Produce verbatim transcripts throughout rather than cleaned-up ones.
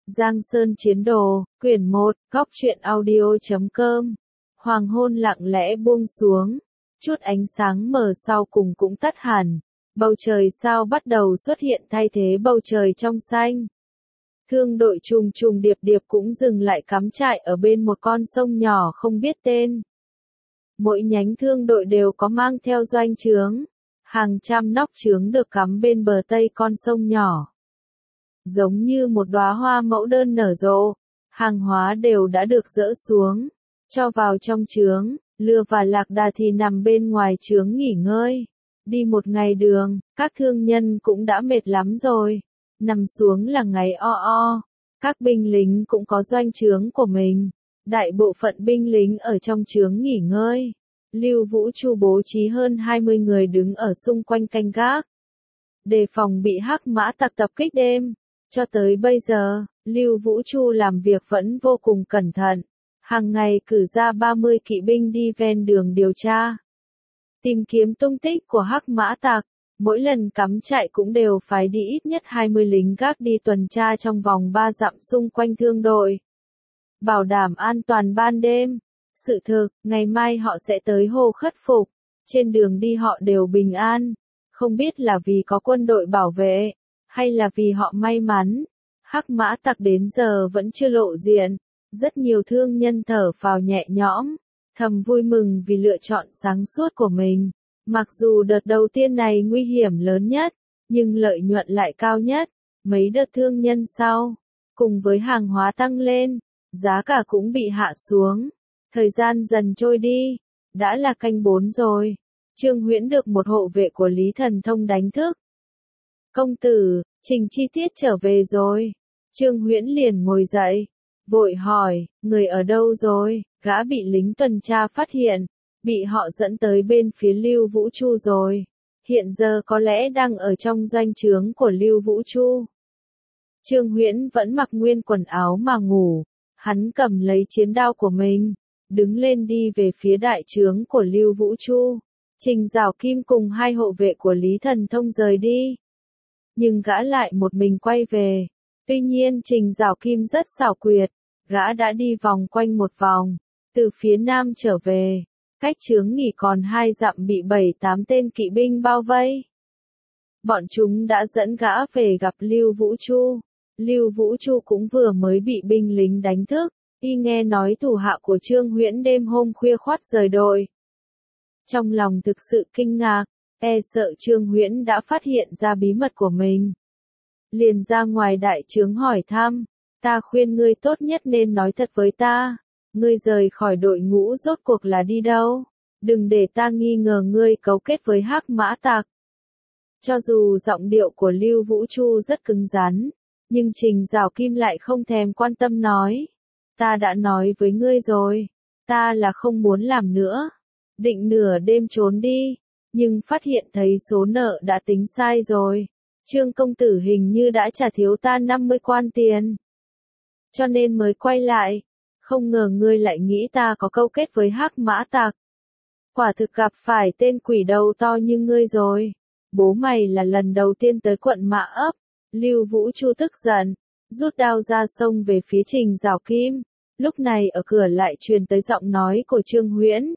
Giang Sơn Chiến Đồ, quyển một, góc truyện audio chấm com. Hoàng hôn lặng lẽ buông xuống, chút ánh sáng mờ sau cùng cũng tắt hẳn, bầu trời sao bắt đầu xuất hiện thay thế bầu trời trong xanh. Thương đội trùng trùng điệp điệp cũng dừng lại cắm trại ở bên một con sông nhỏ không biết tên. Mỗi nhánh thương đội đều có mang theo doanh trướng, hàng trăm nóc trướng được cắm bên bờ tây con sông nhỏ. Giống như một đóa hoa mẫu đơn nở rộ, hàng hóa đều đã được dỡ xuống, cho vào trong trướng, Lừa và Lạc Đà thì nằm bên ngoài trướng nghỉ ngơi. Đi một ngày đường, các thương nhân cũng đã mệt lắm rồi, nằm xuống là ngáy o o. Các binh lính cũng có doanh trướng của mình, đại bộ phận binh lính ở trong trướng nghỉ ngơi. Lưu Vũ Chu bố trí hơn hai mươi người đứng ở xung quanh canh gác, đề phòng bị hắc mã tặc tập kích đêm. Cho tới bây giờ, Lưu Vũ Chu làm việc vẫn vô cùng cẩn thận, hàng ngày cử ra ba mươi kỵ binh đi ven đường điều tra, tìm kiếm tung tích của hắc mã tặc. Mỗi lần cắm trại cũng đều phải đi ít nhất hai mươi lính gác đi tuần tra trong vòng ba dặm xung quanh thương đội, bảo đảm an toàn ban đêm. Sự thực, ngày mai họ sẽ tới Hồ Khất Phục, trên đường đi họ đều bình an, không biết là vì có quân đội bảo vệ, hay là vì họ may mắn. Hắc mã tặc đến giờ vẫn chưa lộ diện, rất nhiều thương nhân thở phào nhẹ nhõm, thầm vui mừng vì lựa chọn sáng suốt của mình. Mặc dù đợt đầu tiên này nguy hiểm lớn nhất, nhưng lợi nhuận lại cao nhất. Mấy đợt thương nhân sau, cùng với hàng hóa tăng lên, giá cả cũng bị hạ xuống. Thời gian dần trôi đi, đã là canh bốn rồi. Trương Huyễn được một hộ vệ của Lý Thần Thông đánh thức. Công tử, Trình Chi Tiết trở về rồi. Trương Huyễn liền ngồi dậy, vội hỏi, người ở đâu rồi? Gã bị lính tuần tra phát hiện, bị họ dẫn tới bên phía Lưu Vũ Chu rồi. Hiện giờ có lẽ đang ở trong doanh trướng của Lưu Vũ Chu. Trương Huyễn vẫn mặc nguyên quần áo mà ngủ, hắn cầm lấy chiến đao của mình, đứng lên đi về phía đại trướng của Lưu Vũ Chu. Trình Giảo Kim cùng hai hộ vệ của Lý Thần Thông rời đi, nhưng gã lại một mình quay về. Tuy nhiên Trình Giảo Kim rất xảo quyệt, gã đã đi vòng quanh một vòng, từ phía nam trở về, cách trướng nghỉ còn hai dặm bị bảy tám tên kỵ binh bao vây. Bọn chúng đã dẫn gã về gặp Lưu Vũ Chu. Lưu Vũ Chu cũng vừa mới bị binh lính đánh thức, y nghe nói thủ hạ của Trương Huyễn đêm hôm khuya khoắt rời đội. Trong lòng thực sự kinh ngạc, e sợ Trương Huyễn đã phát hiện ra bí mật của mình. Liền ra ngoài đại trướng hỏi thăm, ta khuyên ngươi tốt nhất nên nói thật với ta, ngươi rời khỏi đội ngũ rốt cuộc là đi đâu, đừng để ta nghi ngờ ngươi cấu kết với hắc mã tặc. Cho dù giọng điệu của Lưu Vũ Chu rất cứng rắn, nhưng Trình Giảo Kim lại không thèm quan tâm nói, ta đã nói với ngươi rồi, ta là không muốn làm nữa, định nửa đêm trốn đi, nhưng phát hiện thấy số nợ đã tính sai rồi. Trương công tử hình như đã trả thiếu ta năm mươi quan tiền, cho nên mới quay lại, không ngờ ngươi lại nghĩ ta có câu kết với hắc mã tặc. Quả thực gặp phải tên quỷ đầu to như ngươi rồi, bố mày là lần đầu tiên tới quận Mã Ấp. Lưu Vũ Chu tức giận, rút đao ra xông về phía Trình Giảo Kim. Lúc này ở cửa lại truyền tới giọng nói của Trương Huyễn.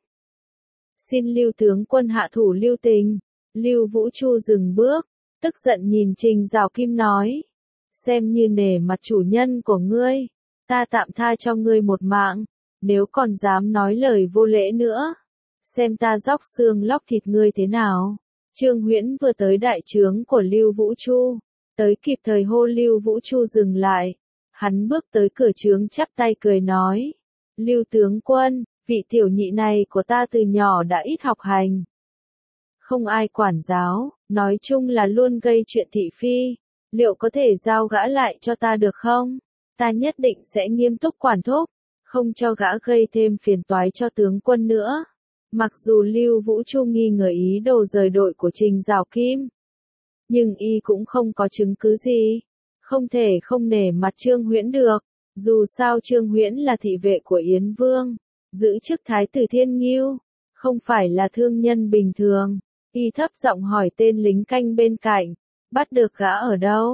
Xin Lưu tướng quân hạ thủ lưu tình. Lưu Vũ Chu dừng bước, tức giận nhìn Trình Giảo Kim nói, xem như nể mặt chủ nhân của ngươi, ta tạm tha cho ngươi một mạng, nếu còn dám nói lời vô lễ nữa, xem ta róc xương lóc thịt ngươi thế nào. Trương Huyễn vừa tới đại trướng của Lưu Vũ Chu, tới kịp thời hô Lưu Vũ Chu dừng lại, hắn bước tới cửa trướng chắp tay cười nói, Lưu tướng quân, vị tiểu nhị này của ta từ nhỏ đã ít học hành, không ai quản giáo, nói chung là luôn gây chuyện thị phi, liệu có thể giao gã lại cho ta được không? Ta nhất định sẽ nghiêm túc quản thúc, không cho gã gây thêm phiền toái cho tướng quân nữa. Mặc dù Lưu Vũ Chu nghi ngờ ý đồ rời đội của Trình Giảo Kim, nhưng y cũng không có chứng cứ gì, không thể không nể mặt Trương Huyễn được. Dù sao Trương Huyễn là thị vệ của Yến Vương, giữ chức Thái tử Thiên Ngưu, không phải là thương nhân bình thường. Y thấp giọng hỏi tên lính canh bên cạnh, bắt được gã ở đâu?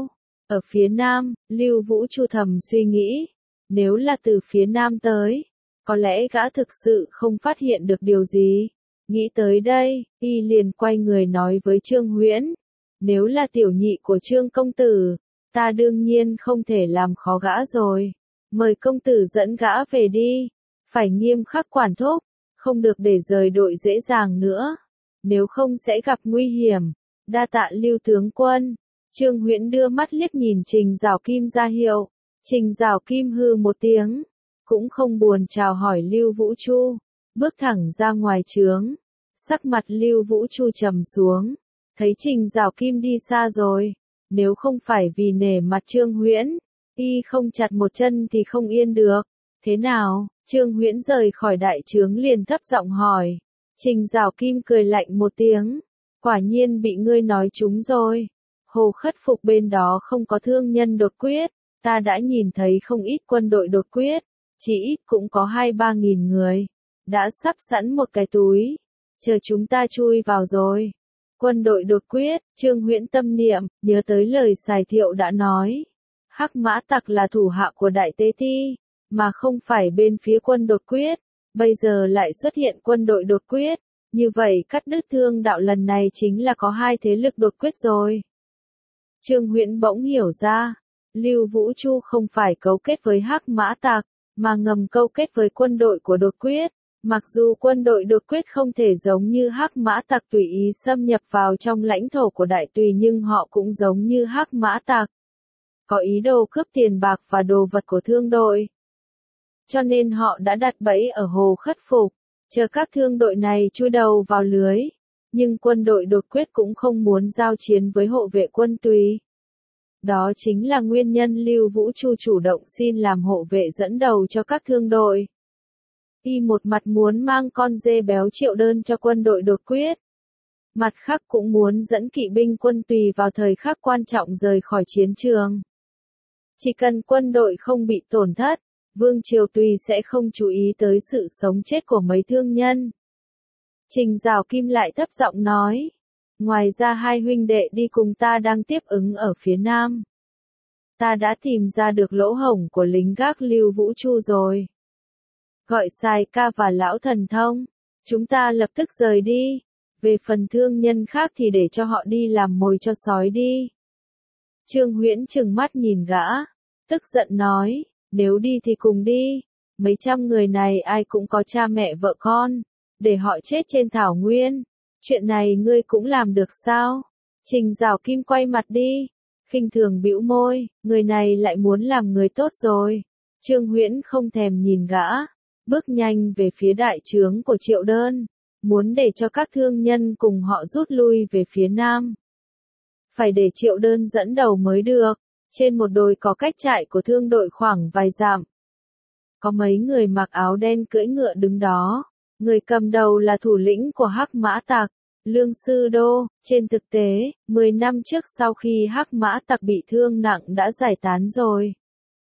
Ở phía nam, Lưu Vũ Chu thầm suy nghĩ, nếu là từ phía nam tới, có lẽ gã thực sự không phát hiện được điều gì. Nghĩ tới đây, y liền quay người nói với Trương Huyễn, nếu là tiểu nhị của Trương công tử, ta đương nhiên không thể làm khó gã rồi. Mời công tử dẫn gã về đi, phải nghiêm khắc quản thúc, không được để rời đội dễ dàng nữa, nếu không sẽ gặp nguy hiểm. Đa tạ Lưu tướng quân. Trương Huyễn đưa mắt liếc nhìn Trình Giảo Kim ra hiệu. Trình Giảo Kim hừ một tiếng, cũng không buồn chào hỏi Lưu Vũ Chu, bước thẳng ra ngoài trướng. Sắc mặt Lưu Vũ Chu trầm xuống, thấy Trình Giảo Kim đi xa rồi, nếu không phải vì nể mặt Trương Huyễn, y không chặt một chân thì không yên được. Thế nào? Trương Huyễn rời khỏi đại trướng liền thấp giọng hỏi. Trình Giảo Kim cười lạnh một tiếng, quả nhiên bị ngươi nói trúng rồi. Hồ Khất Phục bên đó không có thương nhân đột quyết, ta đã nhìn thấy không ít quân đội đột quyết, chỉ ít cũng có hai ba nghìn người, đã sắp sẵn một cái túi, chờ chúng ta chui vào rồi. Quân đội đột quyết, Trương Huyễn tâm niệm, nhớ tới lời Sài Thiệu đã nói. Hắc Mã Tặc là thủ hạ của Đại Tế Ti, mà không phải bên phía quân đột quyết, bây giờ lại xuất hiện quân đội đột quyết, như vậy cắt đứt thương đạo lần này chính là có hai thế lực đột quyết rồi. Trương Huyễn bỗng hiểu ra, Lưu Vũ Chu không phải cấu kết với Hắc Mã Tặc, mà ngầm câu kết với quân đội của đột quyết. Mặc dù quân đội đột quyết không thể giống như Hắc Mã Tặc tùy ý xâm nhập vào trong lãnh thổ của Đại Tùy, nhưng họ cũng giống như Hắc Mã Tặc, có ý đồ cướp tiền bạc và đồ vật của thương đội. Cho nên họ đã đặt bẫy ở Hồ Khất Phục, chờ các thương đội này chui đầu vào lưới. Nhưng quân đội đột quyết cũng không muốn giao chiến với hộ vệ quân Tùy. Đó chính là nguyên nhân Lưu Vũ Chu chủ động xin làm hộ vệ dẫn đầu cho các thương đội. Y một mặt muốn mang con dê béo Triệu Đơn cho quân đội đột quyết, mặt khác cũng muốn dẫn kỵ binh quân Tùy vào thời khắc quan trọng rời khỏi chiến trường. Chỉ cần quân đội không bị tổn thất, Vương Triều Tùy sẽ không chú ý tới sự sống chết của mấy thương nhân. Trình Giảo Kim lại thấp giọng nói, ngoài ra hai huynh đệ đi cùng ta đang tiếp ứng ở phía nam. Ta đã tìm ra được lỗ hổng của lính gác Lưu Vũ Chu rồi. Gọi Sài Ca và Lão Thần Thông, chúng ta lập tức rời đi. Về phần thương nhân khác thì để cho họ đi làm mồi cho sói đi. Trương Huyễn trừng mắt nhìn gã, tức giận nói, nếu đi thì cùng đi. Mấy trăm người này ai cũng có cha mẹ vợ con, để họ chết trên thảo nguyên. Chuyện này ngươi cũng làm được sao? Trình Giảo Kim quay mặt đi, khinh thường bĩu môi, người này lại muốn làm người tốt rồi. Trương Huyễn không thèm nhìn gã, bước nhanh về phía đại trướng của Triệu Đơn, muốn để cho các thương nhân cùng họ rút lui về phía nam. Phải để Triệu Đơn dẫn đầu mới được. Trên một đồi có cách trại của thương đội khoảng vài dặm. Có mấy người mặc áo đen cưỡi ngựa đứng đó. Người cầm đầu là thủ lĩnh của Hắc Mã Tặc, Lương Sư Đô. Trên thực tế, mười năm trước sau khi Hắc Mã Tặc bị thương nặng đã giải tán rồi.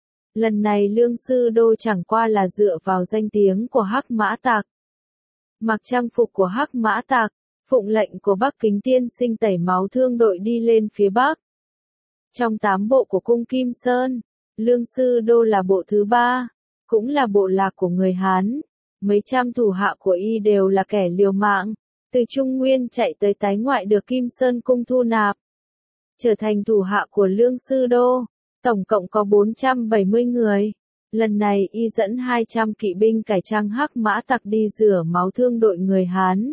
Lần này Lương Sư Đô chẳng qua là dựa vào danh tiếng của Hắc Mã Tặc. Mặc trang phục của Hắc Mã Tặc, phụng lệnh của Bắc Kính Tiên Sinh tẩy máu thương đội đi lên phía Bắc. Trong tám bộ của cung Kim Sơn, Lương Sư Đô là bộ thứ ba, cũng là bộ lạc của người Hán. Mấy trăm thủ hạ của y đều là kẻ liều mạng, từ Trung Nguyên chạy tới tái ngoại được Kim Sơn cung thu nạp, trở thành thủ hạ của Lương Sư Đô. Tổng cộng có bốn trăm bảy mươi người. Lần này y dẫn hai trăm kỵ binh cải trang Hắc Mã Tặc đi rửa máu thương đội người Hán.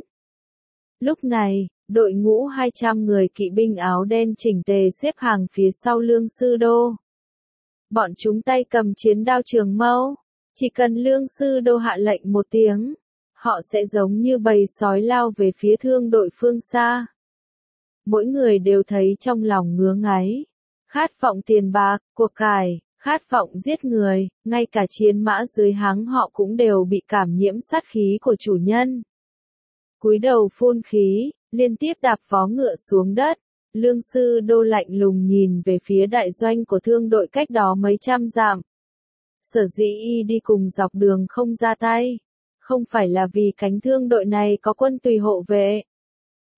Lúc này, đội ngũ hai trăm người kỵ binh áo đen chỉnh tề xếp hàng phía sau Lương Sư Đô. Bọn chúng tay cầm chiến đao trường mâu, chỉ cần Lương Sư Đô hạ lệnh một tiếng, họ sẽ giống như bầy sói lao về phía thương đội phương xa. Mỗi người đều thấy trong lòng ngứa ngáy, khát vọng tiền bạc, của cải, khát vọng giết người, ngay cả chiến mã dưới háng họ cũng đều bị cảm nhiễm sát khí của chủ nhân. Cúi đầu phun khí, liên tiếp đạp vó ngựa xuống đất, Lương Sư Đô lạnh lùng nhìn về phía đại doanh của thương đội cách đó mấy trăm dặm. Sở dĩ y đi cùng dọc đường không ra tay, không phải là vì cánh thương đội này có quân Tùy hộ vệ,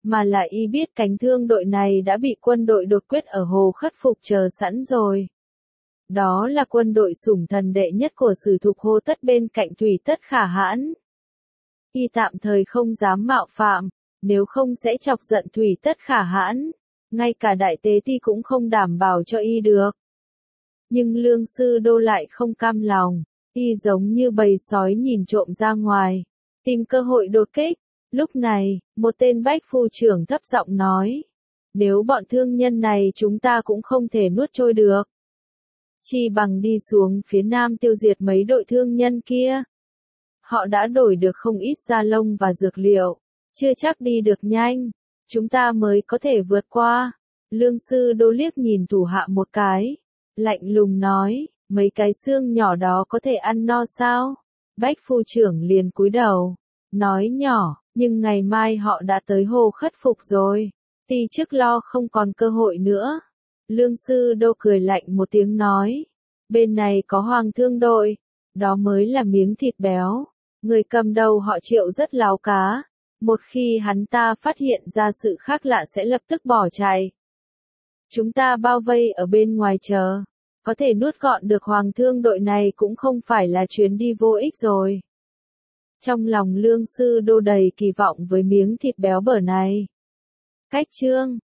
mà là y biết cánh thương đội này đã bị quân đội đột quyết ở Hồ Khất Phục chờ sẵn rồi. Đó là quân đội sủng thần đệ nhất của Sử Thục Hồ Tất bên cạnh Thủy Tất Khả Hãn. Y tạm thời không dám mạo phạm, nếu không sẽ chọc giận Thủy Tất Khả Hãn, ngay cả đại tế ti cũng không đảm bảo cho y được. Nhưng Lương Sư Đô lại không cam lòng, y giống như bầy sói nhìn trộm ra ngoài, tìm cơ hội đột kích. Lúc này, một tên bách phu trưởng thấp giọng nói, nếu bọn thương nhân này chúng ta cũng không thể nuốt trôi được. Chi bằng đi xuống phía nam tiêu diệt mấy đội thương nhân kia. Họ đã đổi được không ít da lông và dược liệu, chưa chắc đi được nhanh, chúng ta mới có thể vượt qua. Lương Sư Đô liếc nhìn thủ hạ một cái, lạnh lùng nói, mấy cái xương nhỏ đó có thể ăn no sao? Bách phu trưởng liền cúi đầu, nói nhỏ, nhưng ngày mai họ đã tới Hồ Khất Phục rồi, ti chức lo không còn cơ hội nữa. Lương Sư Đô cười lạnh một tiếng nói, bên này có Hoàng Thương đội, đó mới là miếng thịt béo. Người cầm đầu họ Triệu rất láo cá, một khi hắn ta phát hiện ra sự khác lạ sẽ lập tức bỏ chạy. Chúng ta bao vây ở bên ngoài chờ, có thể nuốt gọn được Hoàng Thương đội này cũng không phải là chuyến đi vô ích rồi. Trong lòng Lương Sư Đô đầy kỳ vọng với miếng thịt béo bở này. Cách chương